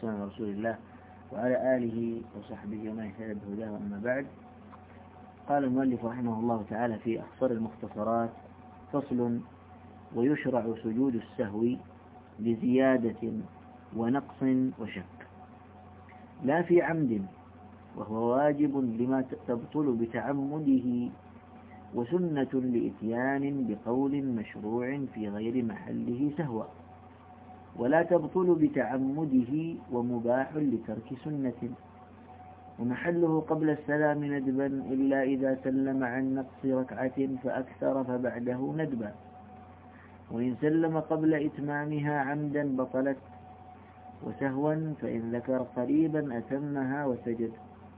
سنن رسول الله وعلى آله وصحبه ومن اهتدى بهداه، أما بعد. قال المؤلف رحمه الله تعالى في أخصر المختصرات: فصل: ويشرع سجود السهو بزيادة ونقص وشك، لا في عمد، وهو واجب لما تبطل بتعمده، وسنة لإتيان بقول مشروع في غير محله سهوا، ولا تبطل بتعمده، ومباح لترك سنة، ومحله قبل السلام ندبا، إلا إذا سلم عن نقص ركعة فأكثر فبعده ندبا، وإن سلم قبل إتمامها عمدا بطلت، وسهوا فإن ذكر قريبا أتمها وسجد،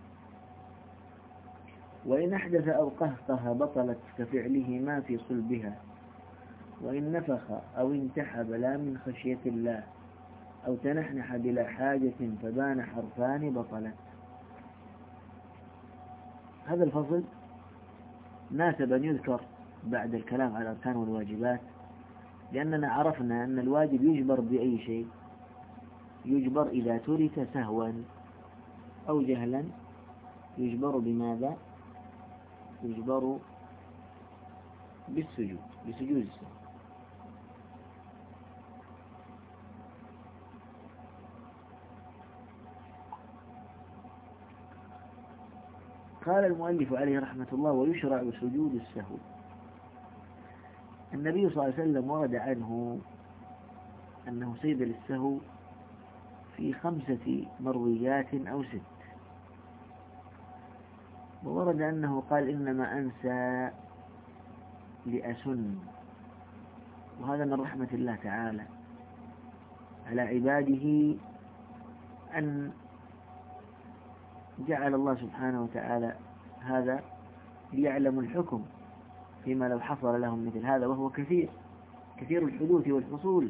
وإن أحدث أو قهقه بطلت كفعلهما في صلبها، وإن نفخ أو انتحب لا من خشية الله، أو تنحنح بلا حاجة فبان حرفان بطلت. هذا الفصل ناسب أن يذكر بعد الكلام على الأركان والواجبات، لأننا عرفنا أن الواجب يجبر بأي شيء، يجبر إذا ترك سهوا أو جهلا، يجبر بماذا؟ يجبر بسجود السهو. قال المؤلف عليه رحمة الله: ويشرع سجود السهو. النبي صلى الله عليه وسلم ورد عنه أنه سجد للسهو في 5 مرويات أو 6، وورد أنه قال: إنما أنسى لأسن. وهذا من رحمة الله تعالى على عباده أن جعل الله سبحانه وتعالى هذا ليعلم الحكم فيما لو حصل لهم مثل هذا، وهو كثير الحدوث والحصول.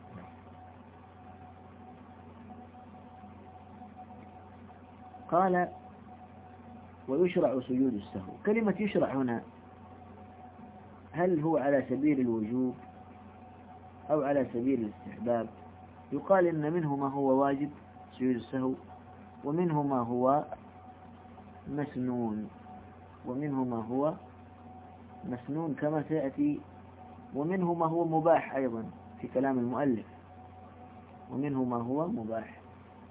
قال: ويشرع سجود السهو. كلمة يشرع هنا هل هو على سبيل الوجوب أو على سبيل الاستحباب؟ يقال إن منه ما هو واجب سجود السهو، ومنه ما هو مسنون، ومنه ما هو مسنون كما سيأتي، ومنه ما هو مباح أيضا في كلام المؤلف، ومنه ما هو مباح.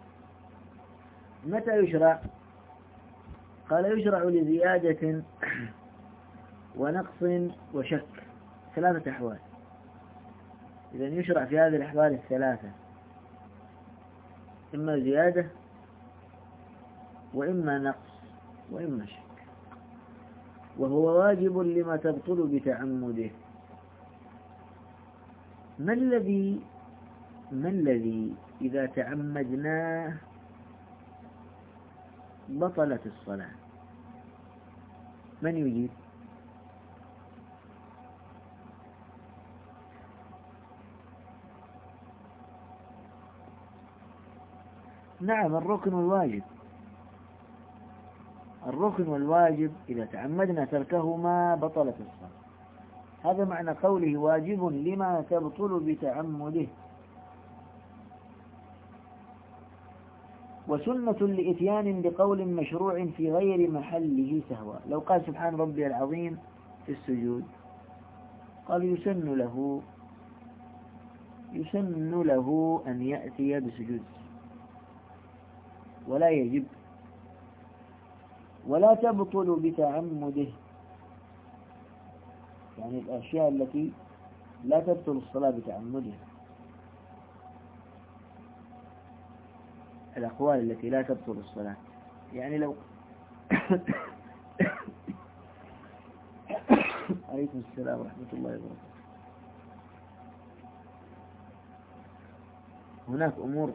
متى يشرع؟ قال: يشرع لزيادة ونقص وشك، 3 أحوال. إذن يشرع في هذه الأحوال 3، إما زيادة وإما نقص وإما شك، وهو واجب لما تبطل بتعمده. ما الذي إذا تعمدناه بطلت الصلاة؟ من يجيب؟ نعم، الركن والواجب إذا تعمدنا تركهما بطلت الصلاة. هذا معنى قوله واجب لما تبطل بتعمده، وسنة لإتيان بقول مشروع في غير محله سهوا. لو قال سبحان ربي العظيم في السجود، قال يسن له أن يأتي بسجود، ولا يجب. ولا تبطل بتعمده، يعني الأشياء التي لا تبطل الصلاة بتعمدها، الأقوال التي لا تبطل الصلاة. يعني لو عليكم السلام ورحمة الله وبركاته. هناك أمور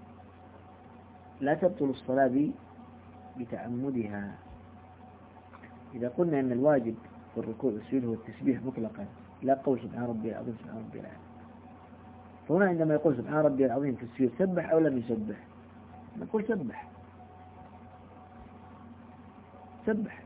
لا تبطل الصلاة بتعمدها. إذا قلنا أن الواجب في الركوع والسجود هو التسبيح مطلقا، لا قول سبحان ربي العظيم سبحان ربي العظيم، فهنا عندما يقول سبحان ربي العظيم في السجود سبح أو لم يسبح؟ نقول سبح.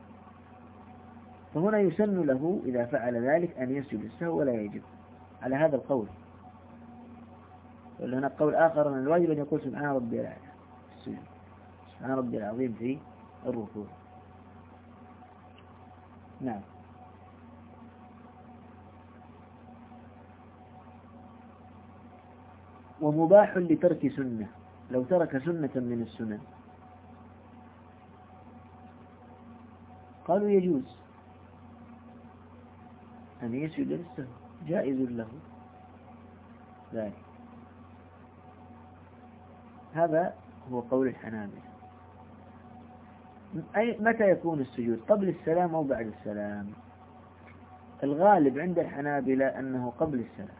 فهنا يسن له إذا فعل ذلك أن يسجد السهو ولا يجب، على هذا القول. ولا هناك قول آخر أن الواجب أن يقول سبحان ربي الأعلى في السجود، سبحان ربي العظيم في الركوع. نعم. ومباح لترك سنة، لو ترك سنة من السنن قالوا يجوز أن يسجد للسهو، جائز له ذلك. هذا هو قول الحنابلة. متى يكون السجود؟ قبل السلام أو بعد السلام؟ الغالب عند الحنابلة أنه قبل السلام.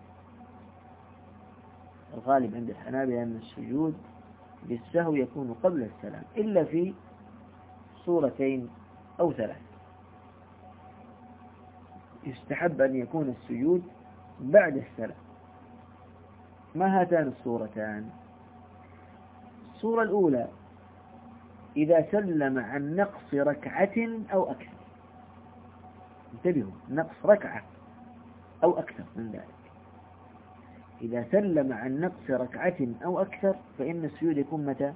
الغالب عند الحنابلة أن السجود للسهو يكون قبل السلام، إلا في صورتين أو ثلاث يستحب أن يكون السجود بعد السلام. ما هاتان الصورتان؟ الصورة الأولى إذا سلم عن نقص ركعة أو أكثر. انتبهوا، نقص ركعة أو أكثر من ذلك. إذا سلم عن نقص ركعة أو أكثر فإن السجود يكون متى؟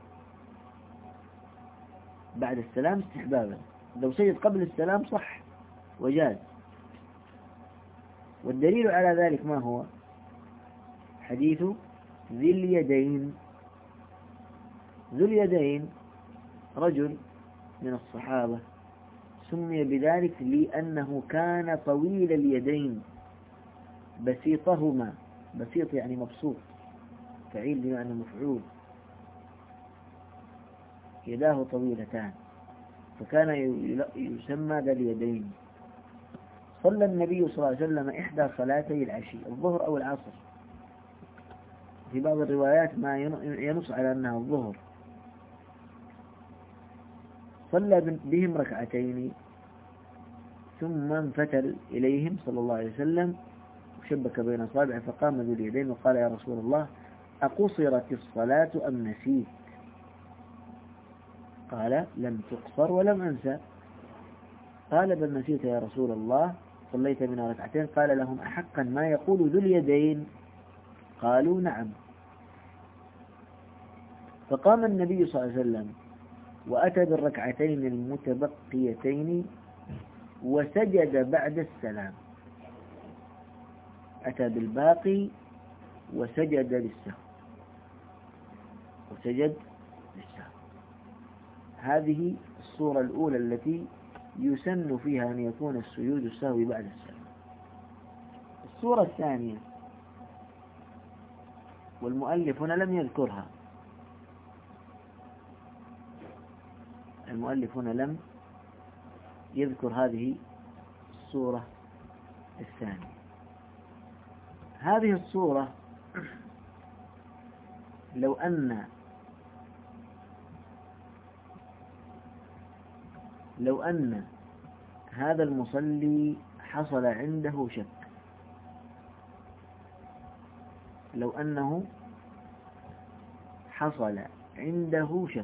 بعد السلام استحبابا. لو سجد قبل السلام صح وجاز. والدليل على ذلك ما هو؟ حديث ذي اليدين. ذو اليدين رجل من الصحابة سمي بذلك لأنه كان طويل اليدين بسيطهما. بسيط يعني مبسوط، فعيل بمعنى مفعول، يداه طويلتان، فكان يسمى ذا اليدين. صلى النبي صلى الله عليه وسلم إحدى صلاتي العشي، الظهر أو العصر، في بعض الروايات ما ينص على أنها الظهر. صلى بهم ركعتين ثم انفتل إليهم صلى الله عليه وسلم وشبك بين أصابعه، فقام ذو اليدين وقال يا رسول الله أقصرت الصلاة أم نسيت؟ قال لم تقصر ولم أنسى. قال بل نسيت يا رسول الله، صليت بنا ركعتين. قال لهم أحقا ما يقول ذو اليدين؟ قالوا نعم. فقام النبي صلى الله عليه وسلم وأتى بالركعتين المتبقيتين وسجد بعد السلام. أتى بالباقي وسجد للسهو. هذه الصورة الأولى التي يسن فيها أن يكون السجود السهوي بعد السلام. الصورة الثانية والمؤلف هنا لم يذكرها، المؤلف هنا لم يذكر هذه الصورة الثانية. هذه الصورة لو أن هذا المصلي حصل عنده شك، لو أنه حصل عنده شك،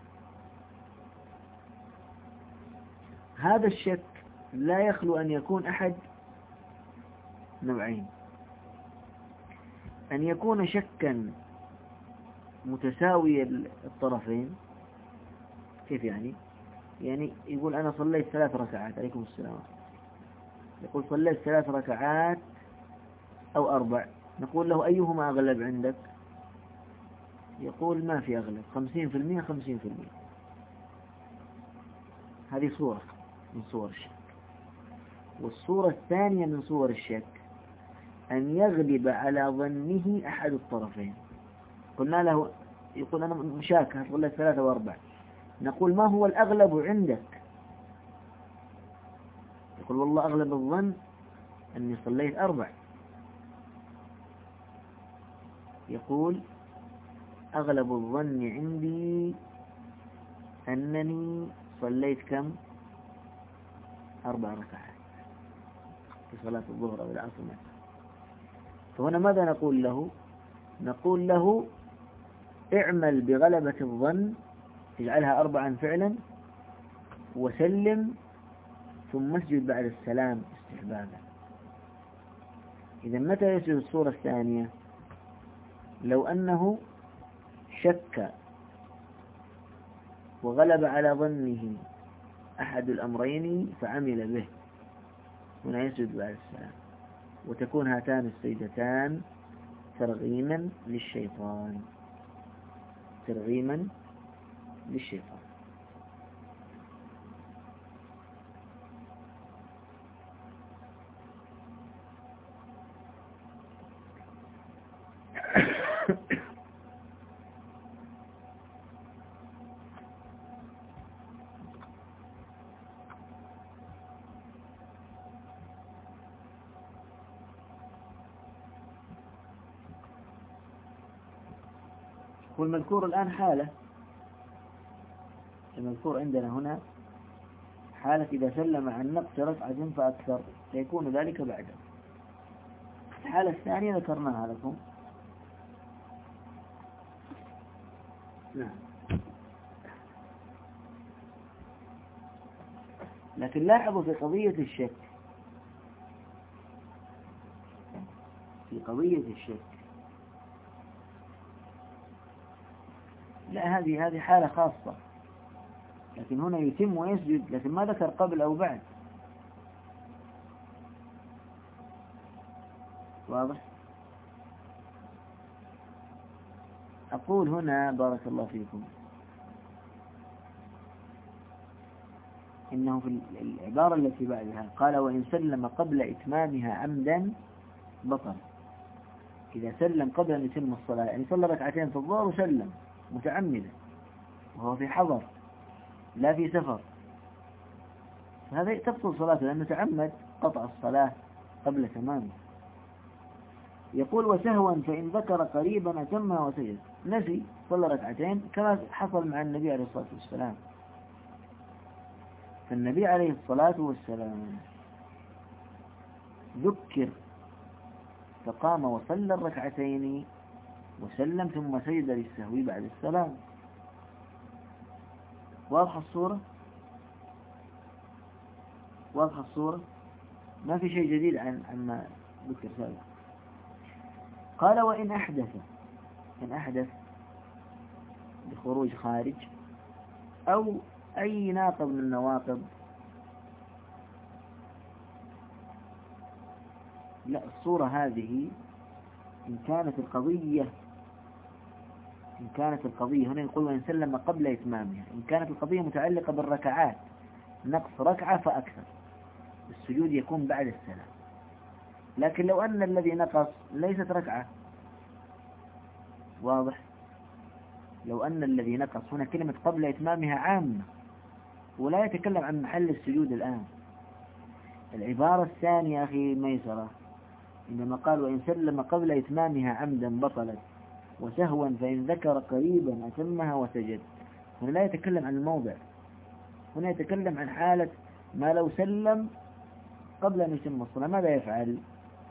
هذا الشك لا يخلو أن يكون أحد نوعين: أن يكون شكا متساوي الطرفين. كيف يعني؟ يعني يقول أنا صليت 3 ركعات، عليكم السلام، يقول صليت 3 ركعات أو 4، نقول له أيهما أغلب عندك؟ يقول ما في أغلب، 50% 50%. هذه صورة من صور الشك. والصورة الثانية من صور الشك أن يغلب على ظنه أحد الطرفين. قلنا له، يقول أنا مشاك صليت 3 و4، نقول ما هو الأغلب عندك؟ يقول والله أغلب الظن أني صليت 4. يقول أغلب الظن عندي أنني صليت كم؟ 4 ركعات في صلاة الظهر أو العصر مثلا. فهنا ماذا نقول له؟ نقول له اعمل بغلبة الظن، اجعلها 4 فعلا، وسلم ثم اسجد بعد السلام استحبابا. إذا متى يسجد الصورة الثانية؟ لو أنه شك وغلب على ظنه أحد الأمرين فعمل به، هنا يسجد بعد السلام، وتكون هاتان السجدتان ترغيما للشيطان، ترغيما للشيطان. والمذكور الآن حالة، المذكور عندنا هنا حالة إذا سلم عن نقص ركعة فأكثر سيكون ذلك بعده. الحالة الثانية ذكرناها لكم. نعم. لكن لاحظوا في قضية الشك، في قضية الشك لا، هذه حالة خاصة، لكن هنا يتم ويسجد، لكن ما ذكر قبل أو بعد. واضح؟ أقول هنا بارك الله فيكم إنه في العبارة التي بعدها قال وإن سلم قبل إتمامها عمدا بطل. إذا سلم قبل أن يتم الصلاة، يعني صلى ركعتين في الظهر وسلم متعمدا وهو في حضر لا في سفر، هذا تبطل صلاته لأنه تعمد قطع الصلاة قبل تمامه. يقول وسهوا فإن ذكر قريبا أتمها وسجد، نسي صلى ركعتين كما حصل مع النبي عليه الصلاة والسلام. فالنبي عليه الصلاة والسلام ذكر فقام وصلى الركعتين وسلم ثم سجد للسهو بعد السلام. واضحة الصورة؟ واضحة الصورة؟ ما في شيء جديد عما ذكر سابقا. قال وإن أحدث، إن أحدث بخروج خارج أو أي ناقض من النواقض، لا، الصورة هذه إن كانت القضية هنا يقول وإن سلم قبل إتمامها، إن كانت القضية متعلقة بالركعات نقص ركعة فأكثر السجود يكون بعد السلام. لكن لو أن الذي نقص ليست ركعة، واضح؟ لو أن الذي نقص هنا كلمة قبل إتمامها عامة ولا يتكلم عن محل السجود الآن. العبارة الثانية أخي ميسرة إنما قال وإن سلم قبل إتمامها عمدا بطلت وسهوا فإن ذكر قريبا أتمها وسجد، هنا لا يتكلم عن الموضع، هنا يتكلم عن حالة ما لو سلم قبل أن يتم الصلاة ماذا يفعل؟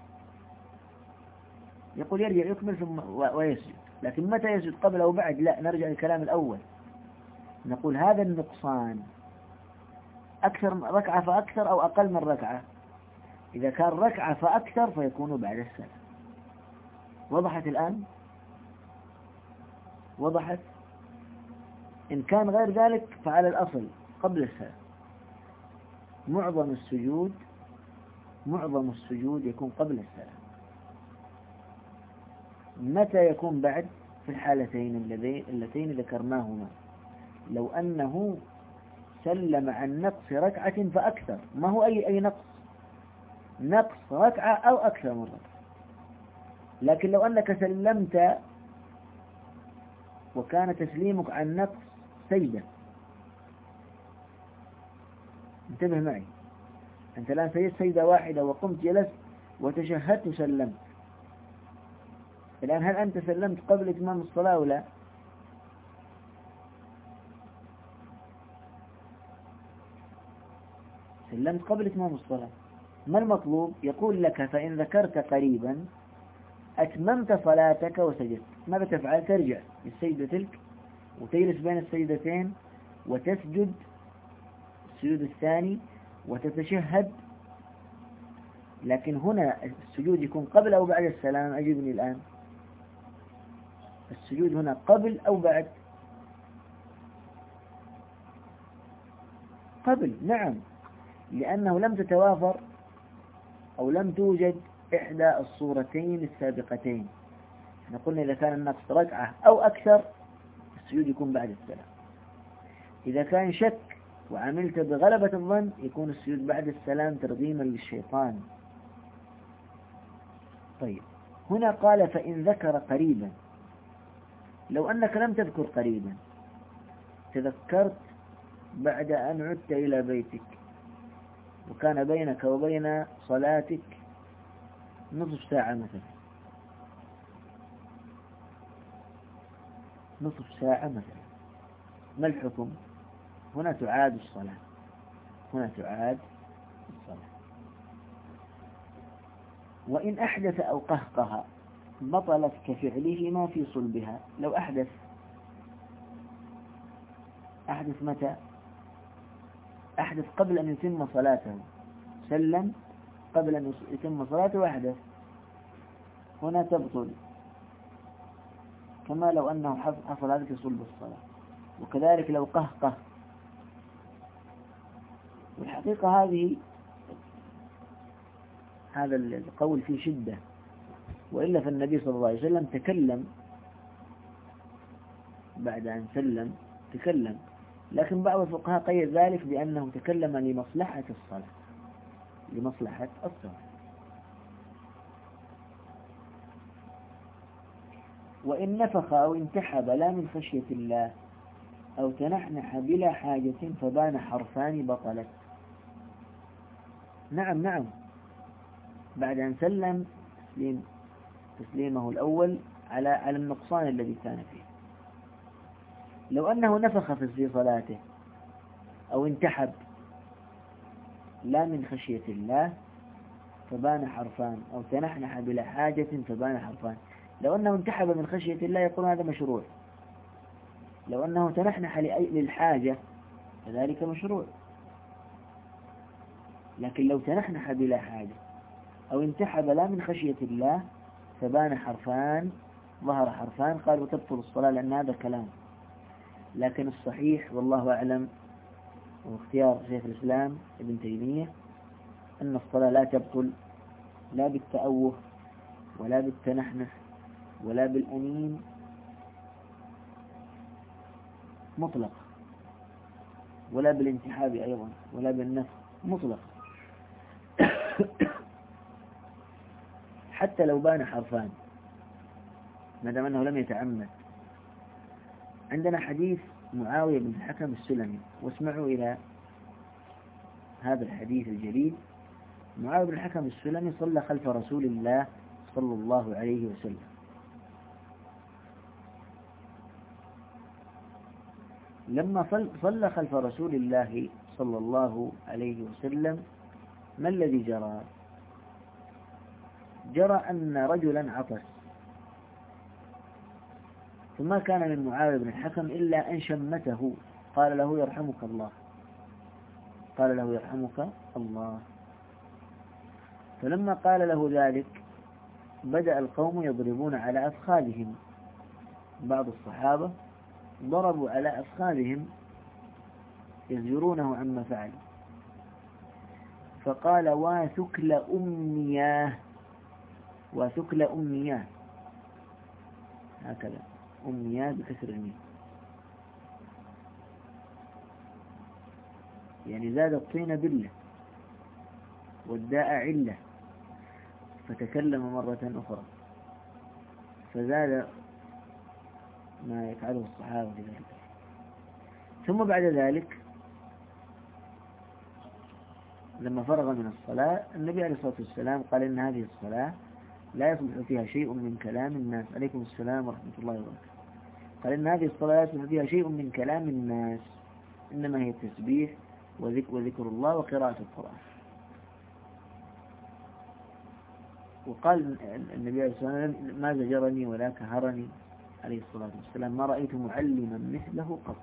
يقول يرجع يكمل ثم ويسجد. لكن متى يسجد قبل أو بعد؟ لا، نرجع للكلام الأول، نقول هذا النقصان أكثر ركعة فأكثر أو أقل من ركعة. إذا كان ركعة فأكثر فيكون بعد السلام. وضحت الآن؟ وضحت؟ إن كان غير ذلك فعلى الأصل قبل السلام. معظم السجود يكون قبل السلام. متى يكون بعد؟ في الحالتين اللتين ذكرناهما. لو أنه سلم عن نقص ركعة فأكثر، ما هو أي نقص ركعة أو أكثر من ركعة. لكن لو أنك سلمت وكان تسليمك عن نقص سجدة، انتبه معي، أنت الآن سجدت سجدة واحدة وقمت جلست وتشهدت وسلمت، الآن هل أنت سلمت قبل إتمام الصلاة أو لا؟ سلمت قبل إتمام الصلاة. ما المطلوب؟ يقول لك فإن ذكرت قريبا أتممت صلاتك وسجدت، ماذا تفعل؟ ترجع للسجدة تلك وتجلس بين السجدتين وتسجد السجود الثاني وتتشهد. لكن هنا السجود يكون قبل أو بعد السلام؟ أجبني الآن. السجود هنا قبل أو بعد؟ قبل، نعم، لأنه لم تتوافر أو لم توجد إحدى الصورتين السابقتين. احنا قلنا إذا كان النقص ركعة أو أكثر السجود يكون بعد السلام. إذا كان شك وعملت بغلبة الظن يكون السجود بعد السلام ترغيما للشيطان. طيب، هنا قال فإن ذكر قريبا. لو أنك لم تذكر قريبا، تذكرت بعد أن عدت إلى بيتك وكان بينك وبين صلاتك نصف ساعة مثلا، نصف ساعة مثلا، ما الحكم؟ هنا تعاد الصلاة، هنا تعاد الصلاة. وإن أحدث أو قهقه بطلت كفعلهما في صلبها. لو أحدث متى؟ أحدث قبل أن يتم صلاته، سلم قبل أن يتم صلاته وأحدث، هنا تبطل كما لو أنه حصل هذا في صلب الصلاة. وكذلك لو قهقه. والحقيقة هذا القول فيه شدة، وإلا فالنبي صلى الله عليه وسلم تكلم بعد أن سلم، تكلم، لكن بعض الفقهاء قيد ذلك بأنه تكلم لمصلحة الصلاة، لمصلحة الصلاة. وإن نفخ أو انتحب لا من خشية الله أو تنحنح بلا حاجة فبان حرفان بطلت. نعم، بعد أن سلم تسليمه الأول على النقصان الذي كان فيه. لو أنه نفخ في صلاته أو انتحب لا من خشية الله فبان حرفان، أو تنحنح بلا حاجة فبان حرفان. لو أنه انتحب من خشية الله يقول هذا مشروع، لو أنه تنحنح للحاجة فذلك مشروع. لكن لو تنحنح بلا حاجة أو انتحب لا من خشية الله فبان حرفان، ظهر حرفان، قال وتبطل الصلاة، لأن هذا كلام. لكن الصحيح والله أعلم واختيار شيخ الإسلام ابن تيمية أن الصلاة لا تبطل لا بالتأوه ولا بالتنحنح ولا بالأنين مطلق، ولا بالانتحاب أيضا، ولا بالنفخ مطلق. حتى لو بان حرفان ما دام أنه لم يتعمد. عندنا حديث معاوية بن الحكم السلمي، واسمعوا إلى هذا الحديث الجليل. معاوية بن الحكم السلمي صلى خلف رسول الله صلى الله عليه وسلم، لما صلى خلف رسول الله صلى الله عليه وسلم ما الذي جرى؟ جرى أن رجلا عطس، فما كان من معاوية بن الحكم إلا أن شمته، قال له يرحمك الله، قال له يرحمك الله. فلما قال له ذلك بدأ القوم يضربون على أفخاذهم، بعض الصحابة ضربوا على أفخاذهم يزجرونه عما فعل، فقال واثكل أمياه، وثكل أمياه، هكذا أمياه بكسر الميم، يعني زاد الطين بالله والداء علة، فتكلم مرة أخرى فزاد ما يفعله الصحابة لذلك. ثم بعد ذلك لما فرغ من الصلاة النبي عليه الصلاة والسلام قال إن هذه الصلاة لا يصلح فيها شيء من كلام الناس. عليكم السلام ورحمة الله وبركاته. قال إن هذه الصلاة لا يصلح فيها شيء من كلام الناس، إنما هي التسبيح وذكر الله وقراءة القرآن. وقال النبي عليه الصلاة والسلام ما زجرني ولا كهرني عليه الصلاة والسلام، ما رأيت معلما مثله قط.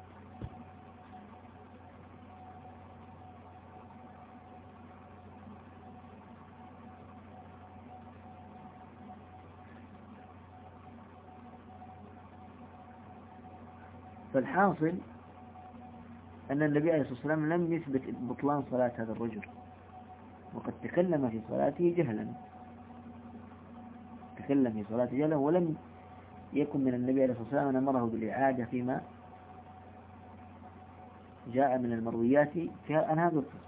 فالحاصل أن النبي عليه الصلاة والسلام لم يثبت بطلان صلاة هذا الرجل، وقد تكلم في صلاته جهلا، تكلم في صلاته جهلا، ولم يكن من النبي عليه الصلاة والسلام أن أمره بالإعادة فيما جاء من المرويات في عن هذا القصة.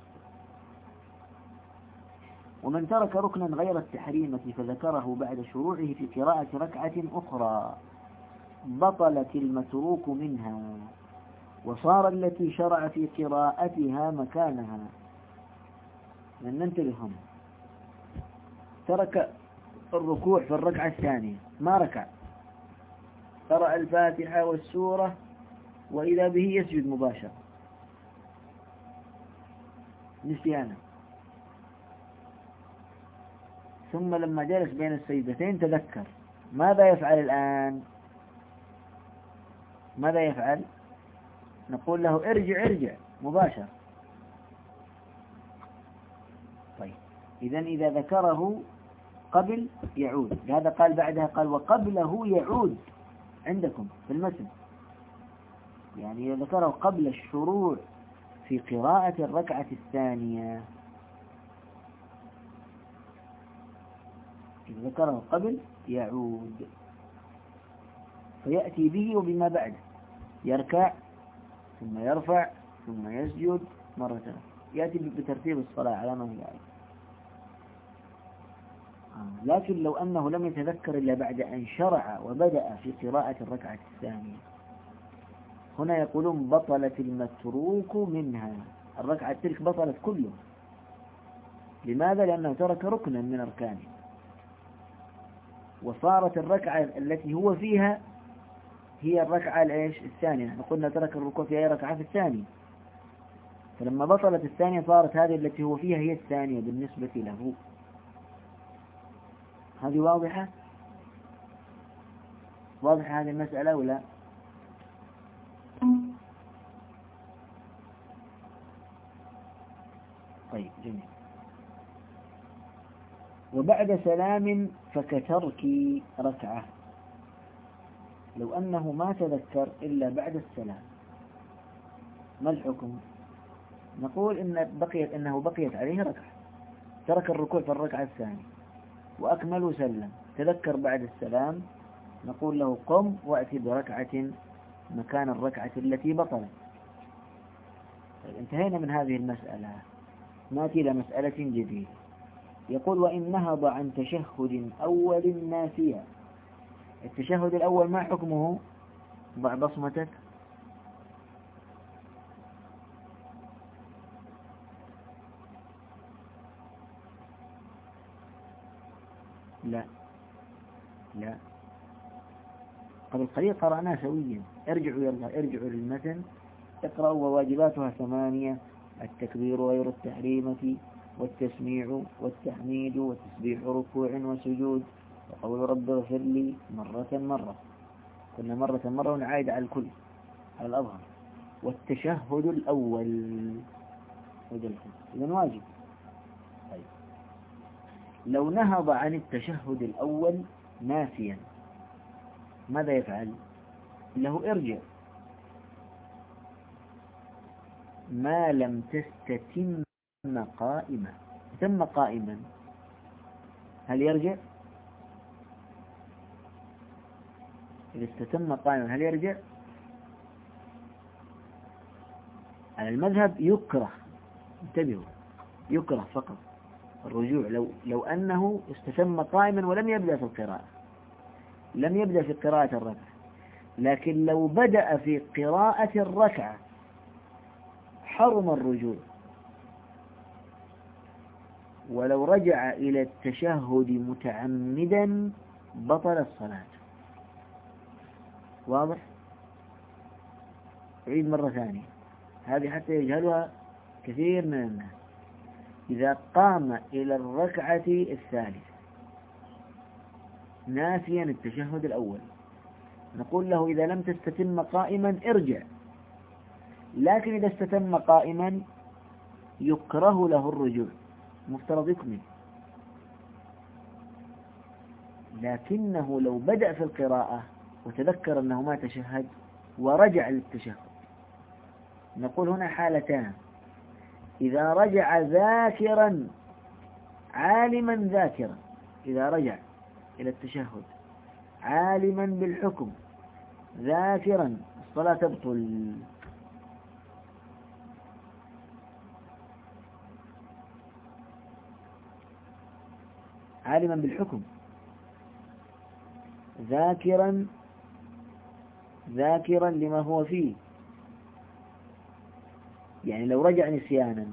ومن ترك ركنا غير التحريمة فذكره بعد شروعه في قراءة ركعة أخرى بطلت المتروك منها، وصار التي شرع في قراءتها مكانها. من ننتبههم، ترك الركوع في الركعة الثانية، ما ركع، قرأ الفاتحة والسورة وإذا به يسجد مباشرة نسيانا، ثم لما جلس بين السجدتين تذكر، ماذا يفعل الآن؟ ماذا يفعل؟ نقول له ارجع مباشرة. طيب إذا ذكره قبل يعود، هذا قال بعدها قال وقبله يعود عندكم في المتن، يعني إذا ذكره قبل الشروع في قراءة الركعة الثانية، إذا ذكره قبل يعود فيأتي به وبما بعده، يركع ثم يرفع ثم يسجد مرة، يأتي بترتيب الصلاة على ما هي عليه. لكن لو أنه لم يتذكر إلا بعد أن شرع وبدأ في قراءة الركعة الثانية، هنا يقولون بطلت المتروك منها، الركعة تلك بطلت كله. لماذا؟ لأنه ترك ركنا من أركانه، وصارت الركعة التي هو فيها هي الركعة الثانية. نحن قلنا ترك الركوع في أي ركعة؟ في الثانية. فلما بطلت الثانية صارت هذه التي هو فيها هي الثانية بالنسبة له. هذه واضحة؟ واضحة هذه المسألة ولا؟ طيب جميل. وبعد سلام فكترك ركعة، لو أنه ما تذكر إلا بعد السلام ما الحكم؟ نقول إنه بقيت عليه ركعة، ترك الركوع في الركعة الثانية وأكمل وسلم، تذكر بعد السلام، نقول له قم وأتي بركعة مكان الركعة التي بطلت. انتهينا من هذه المسألة، نأتي إلى مسألة جديدة. يقول وإن نهض عن تشهد أول ناسيا. التشهد الأول ما حكمه؟ ضع بصمتك. لا قبل قليل قرأناه سويا، ارجعوا للمتن، اقرأوا. وواجباتها 8: التكبير غير التحريمة، والتسميع والتحميد وتسبيح ركوع وسجود، وقول رب اغفر لي مرة، كنا مرة ونعايد على الكل على الأظهر. والتشهد الأول إذن واجب. طيب لو نهض عن التشهد الأول ناسيا ماذا يفعل؟ له ارجع ما لم تستتم قائمة. تم قائما، هل يرجع؟ إذا استتم قائما هل يرجع؟ على المذهب يكره، انتبهوا، يكره فقط الرجوع لو أنه استتم قائما ولم يبدأ في القراءة، لم يبدأ في قراءة الركعة. لكن لو بدأ في قراءة الركعة حرم الرجوع، ولو رجع إلى التشهد متعمدا بطل الصلاة. واضح؟ أعيد مرة ثانية، هذه حتى يجهلها كثير من الناس. إذا قام إلى الركعة الثالثة ناسيا التشهد الأول، نقول له إذا لم تستتم قائما ارجع، لكن إذا استتم قائما يكره له الرجوع، مفترض يكمل. لكنه لو بدأ في القراءة وتذكر أنه ما تشهد ورجع للتشهد، نقول هنا حالتان: إذا رجع ذاكرا عالما ذاكرا، إذا رجع إلى التشهد عالما بالحكم ذاكرا الصلاة تبطل. عالما بالحكم ذاكرا لما هو فيه، يعني لو رجع نسيانا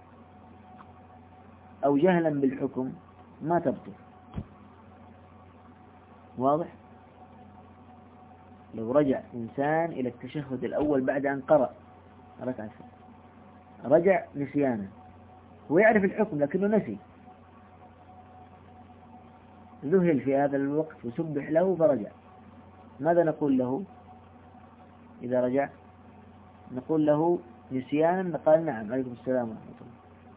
أو جهلا بالحكم ما تبطل. واضح؟ لو رجع إنسان إلى التشهد الأول بعد أن قرأ ركعة، رجع نسيانا، هو يعرف الحكم لكنه نسي، ذهل في هذا الوقت وسبح له فرجع، ماذا نقول له إذا رجع؟ نقول له نسيانا، قال نعم عليكم السلام ورحمة الله،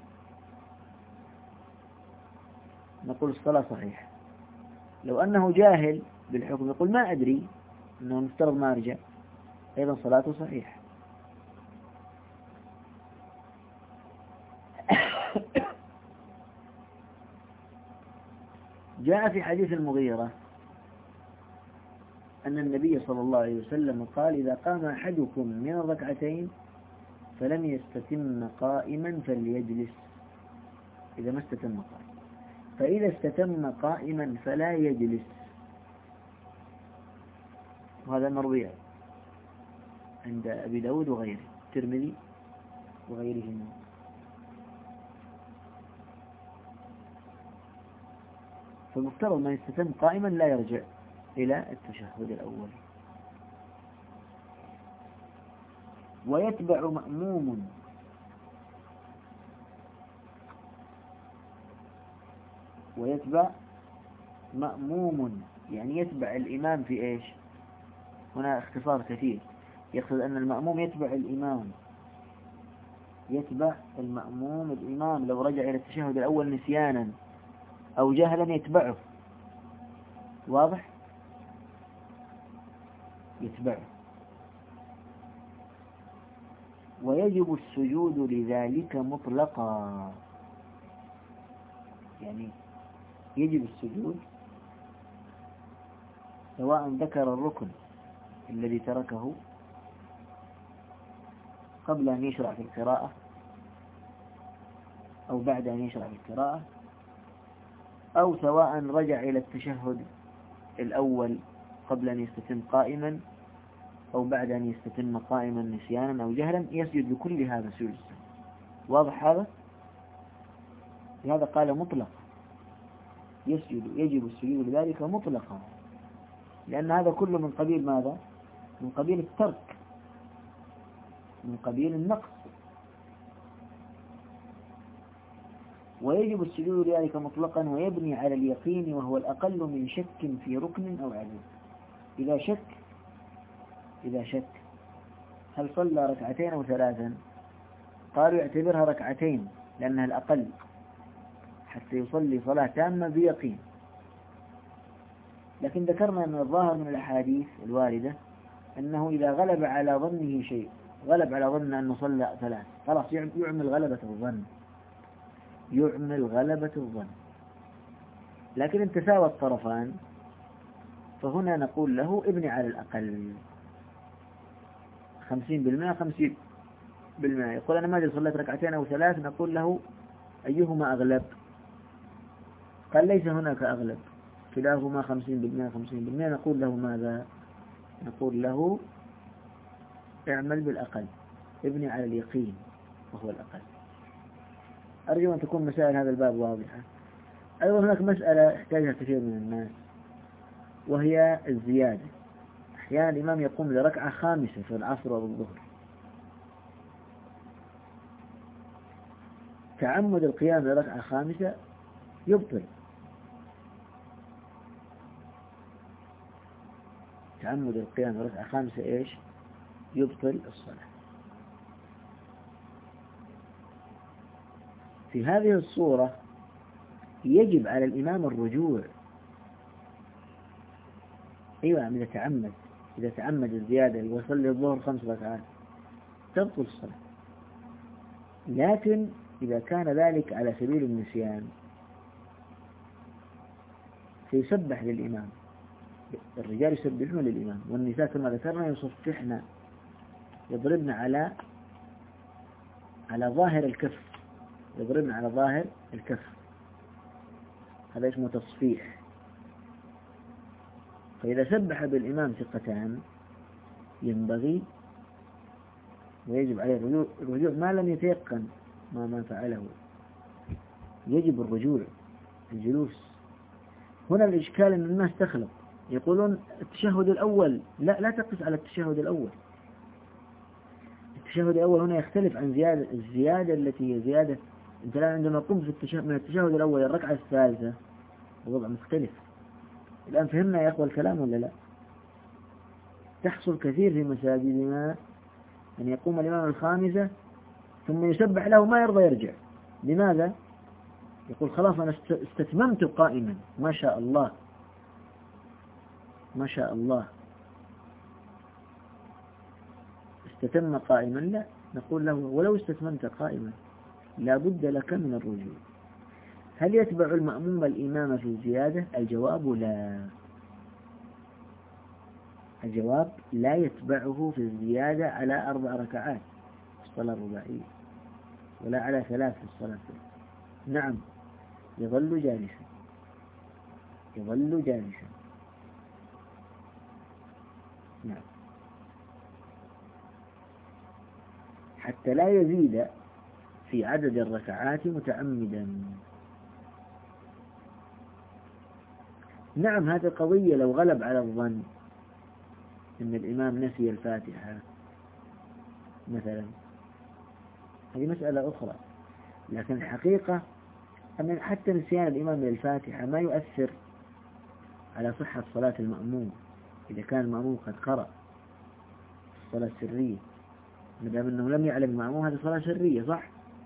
نقول الصلاة صحيحة. لو أنه جاهل بالحكم يقول ما أدري أنه مفترض ما رجع، أيضا صلاته صحيحة. جاء في حديث المغيرة أن النبي صلى الله عليه وسلم قال: إذا قام أحدكم من الركعتين فلم يستتم قائما فليجلس، إذا ما استتم قائما، فإذا استتم قائما فلا يجلس. وهذا مروي عند أبي داود وغيره، الترمذي وغيرهما. فالمفترض من يستتم قائما لا يرجع إلى التشهد الأول. ويتبع مأموم، يعني يتبع الإمام في إيش؟ هنا اختصار كثير، يقصد أن المأموم يتبع الإمام، يتبع المأموم الإمام لو رجع إلى التشهد الأول نسيانا أو جهلا يتبعه. واضح؟ يتبعه. ويجب السجود لذلك مطلقا، يعني يجب السجود سواء ذكر الركن الذي تركه قبل أن يشرع في القراءة أو بعد أن يشرع في القراءة، أو سواء رجع إلى التشهد الأول قبل أن يستتم قائما أو بعد أن يستتم قائما نسيانا أو جهلا، يسجد لكل هذا سجود السهو. واضح هذا؟ لهذا قال مطلق، يجب السجود لذلك مطلقا، لأن هذا كله من قبيل ماذا؟ من قبيل الترك، من قبيل النقص. ويجب السجود لذلك مطلقا ويبني على اليقين، وهو الأقل من شك في ركن أو عدد. إذا شك هل صلى ركعتين أو ثلاثا؟ قالوا يعتبرها ركعتين لأنها الأقل حتى يصلي صلاة تامة بيقين. لكن ذكرنا أن الظاهر من الأحاديث الواردة أنه إذا غلب على ظنه شيء، غلب على ظن أنه صلى ثلاث، خلاص يعمل غلبة الظن. لكن إن تساوى الطرفان فهنا نقول له ابني على الأقل 50%. يقول أنا ما أدري صليت ركعتين أو ثلاث، نقول له أيهما أغلب؟ قال ليس هناك أغلب، كلاهما 50%. نقول له ماذا؟ نقول له اعمل بالأقل، ابني على اليقين وهو الأقل. أرجو أن تكون مسائل هذا الباب واضحة. أيضا هناك مسألة يحتاجها كثير من الناس، وهي الزيادة. أحيانا الإمام يقوم لركعة خامسة في العصر أو الظهر، تعمد القيام لركعة خامسة يبطل، تعمد القيام لركعة خامسة إيش؟ يبطل الصلاة. في هذه الصورة يجب على الإمام الرجوع. أيوة، إذا تعمد إذا تعمد الزيادة ويصلي الظهر 5 ركعات تبطل الصلاة. لكن إذا كان ذلك على سبيل النسيان فيسبح للإمام، الرجال يسبحون للإمام، والنساء كما ذكرنا يصفحن، يضربن على ظاهر الكف، يضربن على ظاهر الكف، هذا اسمه تصفيح. فإذا سبح بالإمام ثقتان ينبغي ويجب عليه الرجوع ما لم يتيقن ما فعله، يجب الرجوع الجلوس. هنا الإشكال أن الناس تخلط، يقولون التشهد الأول، لا تقف على التشهد الأول. التشهد الأول هنا يختلف عن الزيادة التي هي زيادة. أنت الآن عندما قمت في التشهد من التشهد الأول الركعة الثالثة الوضع مختلف. الآن فهمنا يا أخوة الكلام ولا لا؟ تحصل كثير في مساجدنا أن يقوم الإمام الخامسة ثم يسبح له ما يرضى يرجع. لماذا؟ يقول خلاص أنا استتممت قائما، ما شاء الله ما شاء الله استتم قائما. لا، نقول له ولو استتممت قائما لا بد لك من الرجوع. هل يتبع المأموم الإمام في الزيادة؟ الجواب لا. الجواب لا يتبعه في الزيادة على 4 ركعات في الصلاة الرباعية ولا على 3 في الصلاة. نعم، يظل جالسا، يظل جالسا. نعم، حتى لا يزيد في عدد الركعات متعمدا. نعم، هذه قضية لو غلب على الظن أن الإمام نسي الفاتحة مثلا، هذه مسألة أخرى. لكن الحقيقة أن حتى نسيان الإمام للفاتحة ما يؤثر على صحة صلاة المأموم إذا كان المأموم قد قرأ الصلاة السرية، ما دام أنه لم يعلم المأموم هذه صلاة سرية، صح؟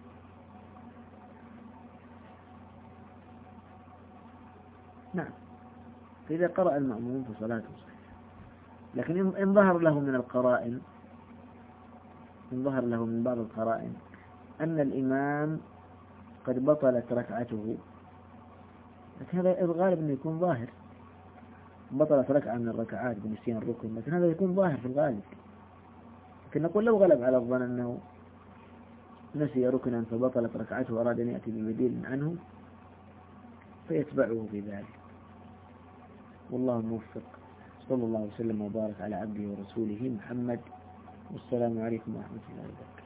نعم، فإذا قرأ المأموم فصلاته صحيحة. لكن إن ظهر له من القرائن، إن ظهر له من بعض القرائن أن الإمام قد بطلت ركعته، لكن هذا الغالب أنه يكون ظاهر، بطلت ركعة من الركعات بنسيان الركن، لكن هذا يكون ظاهر في الغالب. لكن نقول لو غلب على الظن أنه نسي ركنا فبطلت ركعته وأراد أن يأتي ببديل عنه فيتبعه في ذلك. والله الموفق. صلى الله وسلم وبارك على عبده ورسوله محمد، والسلام عليكم ورحمة الله وبركاته.